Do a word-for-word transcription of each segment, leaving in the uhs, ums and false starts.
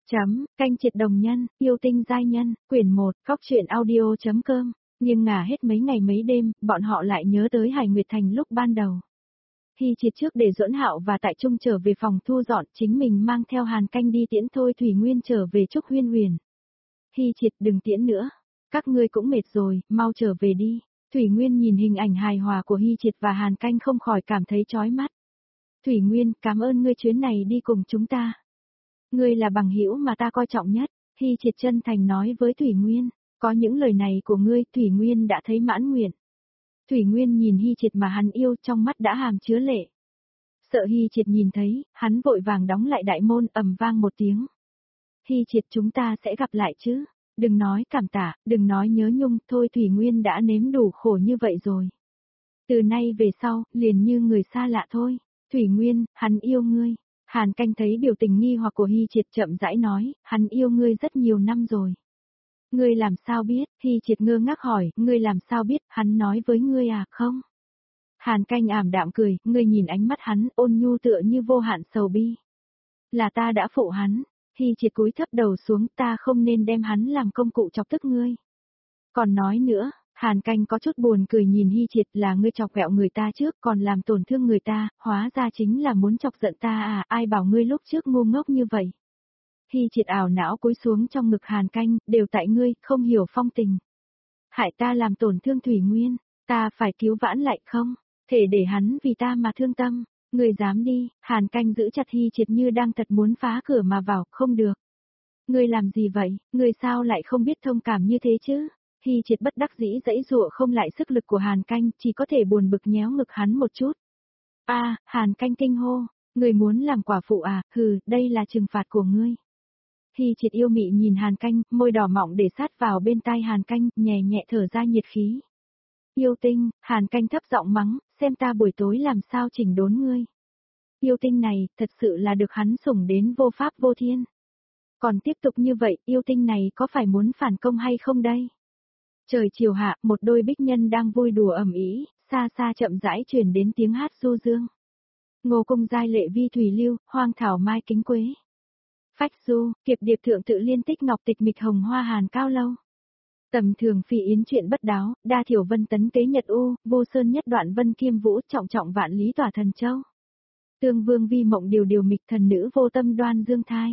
Chấm, canh triệt đồng nhân, yêu tinh giai nhân, quyển một, cóc truyện audio.com. Nhưng ngả hết mấy ngày mấy đêm, bọn họ lại nhớ tới Hải Nguyệt Thành lúc ban đầu. Hy Triệt trước để Duẫn Hạo và Tại Trung trở về phòng thu dọn, chính mình mang theo Hàn Canh đi tiễn Thôi Thủy Nguyên trở về Trúc Huyên Huyền. Hy Triệt đừng tiễn nữa, các ngươi cũng mệt rồi, mau trở về đi. Thủy Nguyên nhìn hình ảnh hài hòa của Hy Triệt và Hàn Canh không khỏi cảm thấy chói mắt. Thủy Nguyên, cảm ơn ngươi chuyến này đi cùng chúng ta. Ngươi là bằng hữu mà ta coi trọng nhất, Hy Triệt chân thành nói với Thủy Nguyên, có những lời này của ngươi, Thủy Nguyên đã thấy mãn nguyện. Thủy Nguyên nhìn Hy Triệt mà hắn yêu, trong mắt đã hàm chứa lệ. Sợ Hy Triệt nhìn thấy, hắn vội vàng đóng lại đại môn, ầm vang một tiếng. Hy Triệt, chúng ta sẽ gặp lại chứ, đừng nói cảm tạ, đừng nói nhớ nhung, thôi Thủy Nguyên đã nếm đủ khổ như vậy rồi. Từ nay về sau, liền như người xa lạ thôi. Thủy Nguyên, hắn yêu ngươi. Hàn Canh thấy biểu tình nghi hoặc của Hy Triệt chậm rãi nói, hắn yêu ngươi rất nhiều năm rồi. Ngươi làm sao biết? Hy Triệt ngơ ngác hỏi, ngươi làm sao biết, hắn nói với ngươi à, không? Hàn Canh ảm đạm cười, ngươi nhìn ánh mắt hắn, ôn nhu tựa như vô hạn sầu bi. Là ta đã phụ hắn. Hy Triệt cúi thấp đầu xuống, ta không nên đem hắn làm công cụ chọc tức ngươi. Còn nói nữa, Hàn Canh có chút buồn cười nhìn Hy Triệt, là ngươi chọc ghẹo người ta trước còn làm tổn thương người ta, hóa ra chính là muốn chọc giận ta à, ai bảo ngươi lúc trước ngu ngốc như vậy. Hy Triệt ảo não cúi xuống trong ngực Hàn Canh, đều tại ngươi, không hiểu phong tình. Hại ta làm tổn thương Thủy Nguyên, ta phải cứu vãn lại không, thể để hắn vì ta mà thương tâm, ngươi dám đi, Hàn Canh giữ chặt Hy Triệt như đang thật muốn phá cửa mà vào, không được. Ngươi làm gì vậy, ngươi sao lại không biết thông cảm như thế chứ? Hy Triệt bất đắc dĩ dãy dụa không lại sức lực của Hàn Canh, chỉ có thể buồn bực nhéo ngực hắn một chút. A, à, Hàn Canh kinh hô, ngươi muốn làm quả phụ à, hừ, đây là trừng phạt của ngươi. Hy Triệt yêu mị nhìn Hàn Canh, môi đỏ mọng để sát vào bên tai Hàn Canh, nhẹ nhẹ thở ra nhiệt khí. Yêu tinh, Hàn Canh thấp giọng mắng, xem ta buổi tối làm sao chỉnh đốn ngươi. Yêu tinh này, thật sự là được hắn sủng đến vô pháp vô thiên. Còn tiếp tục như vậy, yêu tinh này có phải muốn phản công hay không đây? Trời chiều hạ, một đôi bích nhân đang vui đùa ầm ĩ, xa xa chậm rãi truyền đến tiếng hát du dương. Ngô cung giai lệ vi thủy lưu, hoang thảo mai kính quế. Phách du, kiệp điệp thượng tự liên tích ngọc tịch mịch hồng hoa hàn cao lâu. Tầm thường phi yến chuyện bất đáo, đa thiểu vân tấn kế nhật u, vô sơn nhất đoạn vân kiêm vũ, trọng trọng vạn lý tỏa thần châu. Tương vương vi mộng điều điều mịch thần nữ vô tâm đoan dương thai.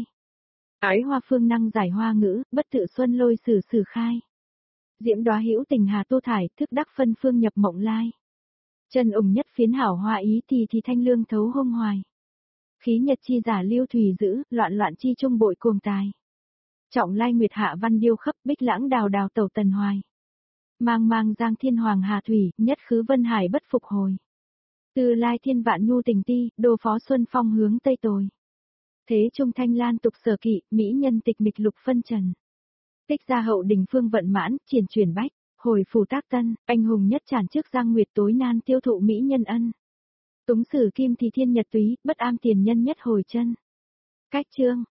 Ái hoa phương năng giải hoa ngữ, bất tự xuân lôi sử sử khai. Diễm đóa hữu tình hà tô thải, thức đắc phân phương nhập mộng lai. Chân ủng nhất phiến hảo hoa ý thì thì thanh lương thấu hông hoài. Khí nhật chi giả lưu thủy giữ, loạn loạn chi trung bội cuồng tài. Trọng lai nguyệt hạ văn điêu khắp, bích lãng đào đào tẩu tần hoài. Mang mang giang thiên hoàng hà thủy, nhất khứ vân hải bất phục hồi. Từ lai thiên vạn nhu tình ti, đô phó xuân phong hướng tây tồi. Thế trung thanh lan tục sở kỵ, mỹ nhân tịch mịch lục phân trần. Tích gia hậu đình phương vận mãn, triển chuyển bách, hồi phù tác tân, anh hùng nhất tràn trước giang nguyệt tối nan tiêu thụ mỹ nhân ân. Túng sử kim thì thiên nhật túy, bất am tiền nhân nhất hồi chân. Cách chương.